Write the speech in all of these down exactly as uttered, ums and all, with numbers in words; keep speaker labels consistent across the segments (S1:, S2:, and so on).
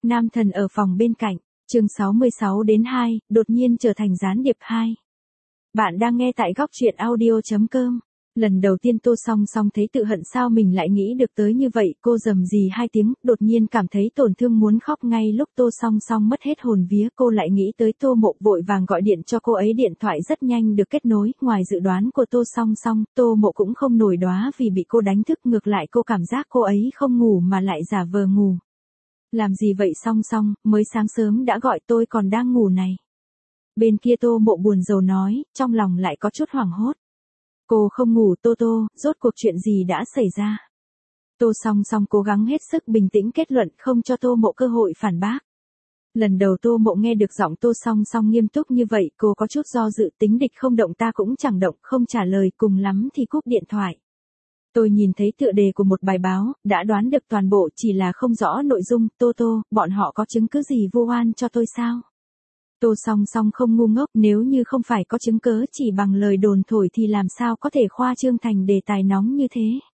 S1: Nam thần ở phòng bên cạnh, chương sáu mươi sáu đến hai, đột nhiên trở thành gián điệp hai. Bạn đang nghe tại góc truyện audio chấm com. Lần đầu tiên Tô Song Song thấy tự hận sao mình lại nghĩ được tới như vậy, cô rầm rì hai tiếng, đột nhiên cảm thấy tổn thương muốn khóc ngay lúc Tô Song Song mất hết hồn vía, cô lại nghĩ tới Tô Mộ vội vàng gọi điện cho cô ấy, điện thoại rất nhanh được kết nối, ngoài dự đoán của Tô Song Song, Tô Mộ cũng không nổi đoá vì bị cô đánh thức, ngược lại cô cảm giác cô ấy không ngủ mà lại giả vờ ngủ. Làm gì vậy Song Song, mới sáng sớm đã gọi tôi còn đang ngủ này. Bên kia Tô Mộ buồn rầu nói, trong lòng lại có chút hoảng hốt. Cô không ngủ Tô Tô, rốt cuộc chuyện gì đã xảy ra? Tô Song Song cố gắng hết sức bình tĩnh kết luận không cho Tô Mộ cơ hội phản bác. Lần đầu Tô Mộ nghe được giọng Tô Song Song nghiêm túc như vậy, cô có chút do dự, tính địch không động ta cũng chẳng động, không trả lời, cùng lắm thì cúp điện thoại. Tôi nhìn thấy tựa đề của một bài báo, đã đoán được toàn bộ, chỉ là không rõ nội dung. Tô Tô, bọn họ có chứng cứ gì vu oan cho tôi sao? Tô Song Song không ngu ngốc, nếu như không phải có chứng cớ chỉ bằng lời đồn thổi thì làm sao có thể khoa trương thành đề tài nóng như thế.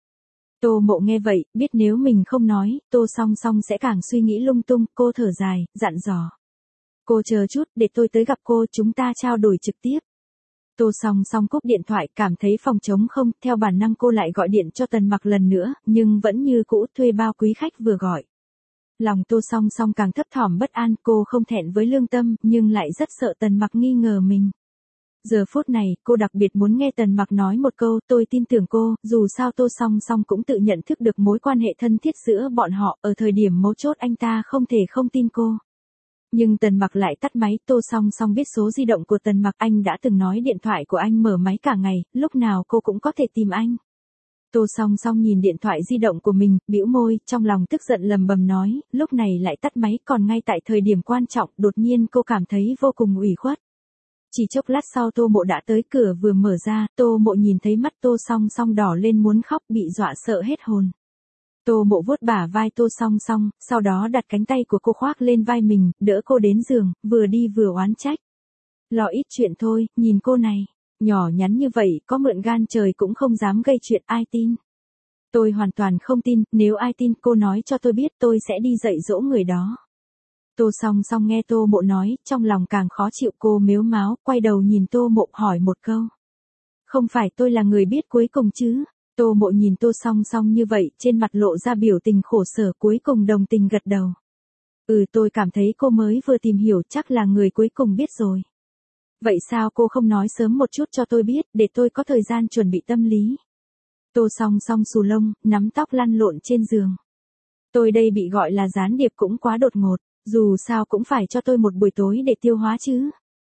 S1: Tô Mộ nghe vậy, biết nếu mình không nói, Tô Song Song sẽ càng suy nghĩ lung tung, cô thở dài, dặn dò. Cô chờ chút, để tôi tới gặp cô, chúng ta trao đổi trực tiếp. Tô Song Song cúp điện thoại, cảm thấy phòng trống không, theo bản năng cô lại gọi điện cho Tần Mặc lần nữa, nhưng vẫn như cũ, thuê bao quý khách vừa gọi. Lòng Tô Song Song càng thấp thỏm bất an, cô không thẹn với lương tâm, nhưng lại rất sợ Tần Mặc nghi ngờ mình. Giờ phút này, cô đặc biệt muốn nghe Tần Mặc nói một câu, tôi tin tưởng cô, dù sao Tô Song Song cũng tự nhận thức được mối quan hệ thân thiết giữa bọn họ, ở thời điểm mấu chốt anh ta không thể không tin cô. Nhưng Tần Mặc lại tắt máy, Tô Song Song biết số di động của Tần Mặc, anh đã từng nói điện thoại của anh mở máy cả ngày, lúc nào cô cũng có thể tìm anh. Tô Song Song nhìn điện thoại di động của mình, bĩu môi, trong lòng tức giận lầm bầm nói, lúc này lại tắt máy, còn ngay tại thời điểm quan trọng, đột nhiên cô cảm thấy vô cùng ủy khuất. Chỉ chốc lát sau Tô Mộ đã tới, cửa vừa mở ra, Tô Mộ nhìn thấy mắt Tô Song Song đỏ lên muốn khóc, bị dọa sợ hết hồn. Tô Mộ vuốt bả vai Tô Song Song, sau đó đặt cánh tay của cô khoác lên vai mình, đỡ cô đến giường, vừa đi vừa oán trách. Lo ít chuyện thôi, nhìn cô này, nhỏ nhắn như vậy, có mượn gan trời cũng không dám gây chuyện, ai tin. Tôi hoàn toàn không tin, nếu ai tin cô nói cho tôi biết, tôi sẽ đi dạy dỗ người đó. Tô Song Song nghe Tô Mộ nói, trong lòng càng khó chịu, cô mếu máo, quay đầu nhìn Tô Mộ hỏi một câu. Không phải tôi là người biết cuối cùng chứ? Tô Mộ nhìn Tô Song Song như vậy, trên mặt lộ ra biểu tình khổ sở, cuối cùng đồng tình gật đầu. Ừ, tôi cảm thấy cô mới vừa tìm hiểu, chắc là người cuối cùng biết rồi. Vậy sao cô không nói sớm một chút cho tôi biết, để tôi có thời gian chuẩn bị tâm lý. Tô Song Song xù lông, nắm tóc lăn lộn trên giường. Tôi đây bị gọi là gián điệp cũng quá đột ngột, dù sao cũng phải cho tôi một buổi tối để tiêu hóa chứ.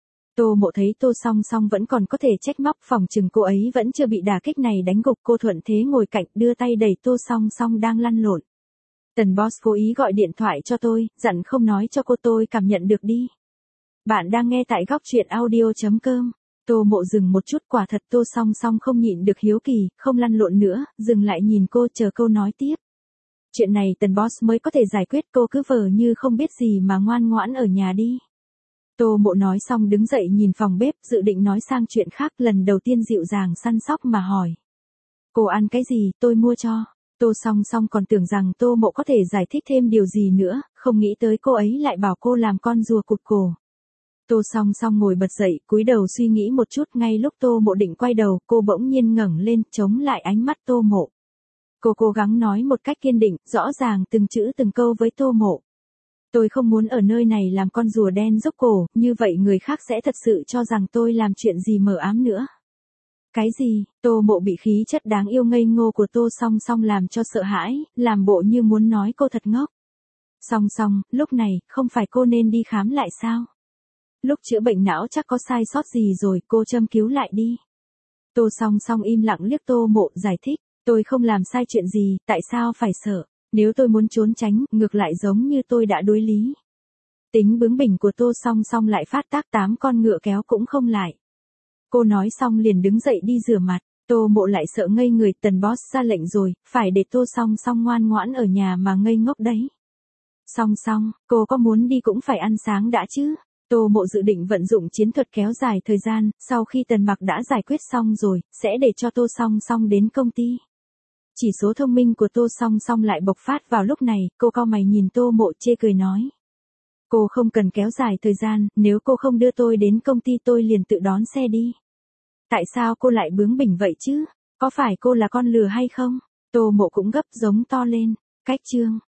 S1: Tô Mộ thấy Tô Song Song vẫn còn có thể trách móc, phòng chừng cô ấy vẫn chưa bị đả kích này đánh gục, cô thuận thế ngồi cạnh, đưa tay đẩy Tô Song Song đang lăn lộn. Tần boss cố ý gọi điện thoại cho tôi, dặn không nói cho cô, tôi cảm nhận được đi. Bạn đang nghe tại góc truyện audio chấm com. Tô Mộ dừng một chút, quả thật Tô Song Song không nhịn được hiếu kỳ, không lăn lộn nữa, dừng lại nhìn cô chờ câu nói tiếp. Chuyện này Tần boss mới có thể giải quyết, cô cứ vờ như không biết gì mà ngoan ngoãn ở nhà đi. Tô Mộ nói xong đứng dậy nhìn phòng bếp, dự định nói sang chuyện khác, lần đầu tiên dịu dàng săn sóc mà hỏi. Cô ăn cái gì, tôi mua cho. Tô Song Song còn tưởng rằng Tô Mộ có thể giải thích thêm điều gì nữa, không nghĩ tới cô ấy lại bảo cô làm con rùa cụt cổ. Tô Song Song ngồi bật dậy, cúi đầu suy nghĩ một chút, ngay lúc Tô Mộ định quay đầu, cô bỗng nhiên ngẩng lên, chống lại ánh mắt Tô Mộ. Cô cố gắng nói một cách kiên định, rõ ràng từng chữ từng câu với Tô Mộ. Tôi không muốn ở nơi này làm con rùa đen rốc cổ, như vậy người khác sẽ thật sự cho rằng tôi làm chuyện gì mờ ám nữa. Cái gì? Tô Mộ bị khí chất đáng yêu ngây ngô của Tô Song Song làm cho sợ hãi, làm bộ như muốn nói cô thật ngốc. Song Song, lúc này, không phải cô nên đi khám lại sao? Lúc chữa bệnh não chắc có sai sót gì rồi, cô châm cứu lại đi. Tô Song Song im lặng liếc Tô Mộ, giải thích, tôi không làm sai chuyện gì, tại sao phải sợ? Nếu tôi muốn trốn tránh, ngược lại giống như tôi đã đối lý. Tính bướng bỉnh của Tô Song Song lại phát tác, tám con ngựa kéo cũng không lại. Cô nói xong liền đứng dậy đi rửa mặt, Tô Mộ lại sợ ngây người, Tần boss ra lệnh rồi, phải để Tô Song Song ngoan ngoãn ở nhà mà ngây ngốc đấy. Song Song, cô có muốn đi cũng phải ăn sáng đã chứ. Tô Mộ dự định vận dụng chiến thuật kéo dài thời gian, sau khi Tần Mặc đã giải quyết xong rồi, sẽ để cho Tô Song Song đến công ty. Chỉ số thông minh của Tô Song Song lại bộc phát vào lúc này, cô cau mày nhìn Tô Mộ chê cười nói. Cô không cần kéo dài thời gian, nếu cô không đưa tôi đến công ty tôi liền tự đón xe đi. Tại sao cô lại bướng bỉnh vậy chứ? Có phải cô là con lừa hay không? Tô Mộ cũng gấp giống to lên. Cách chương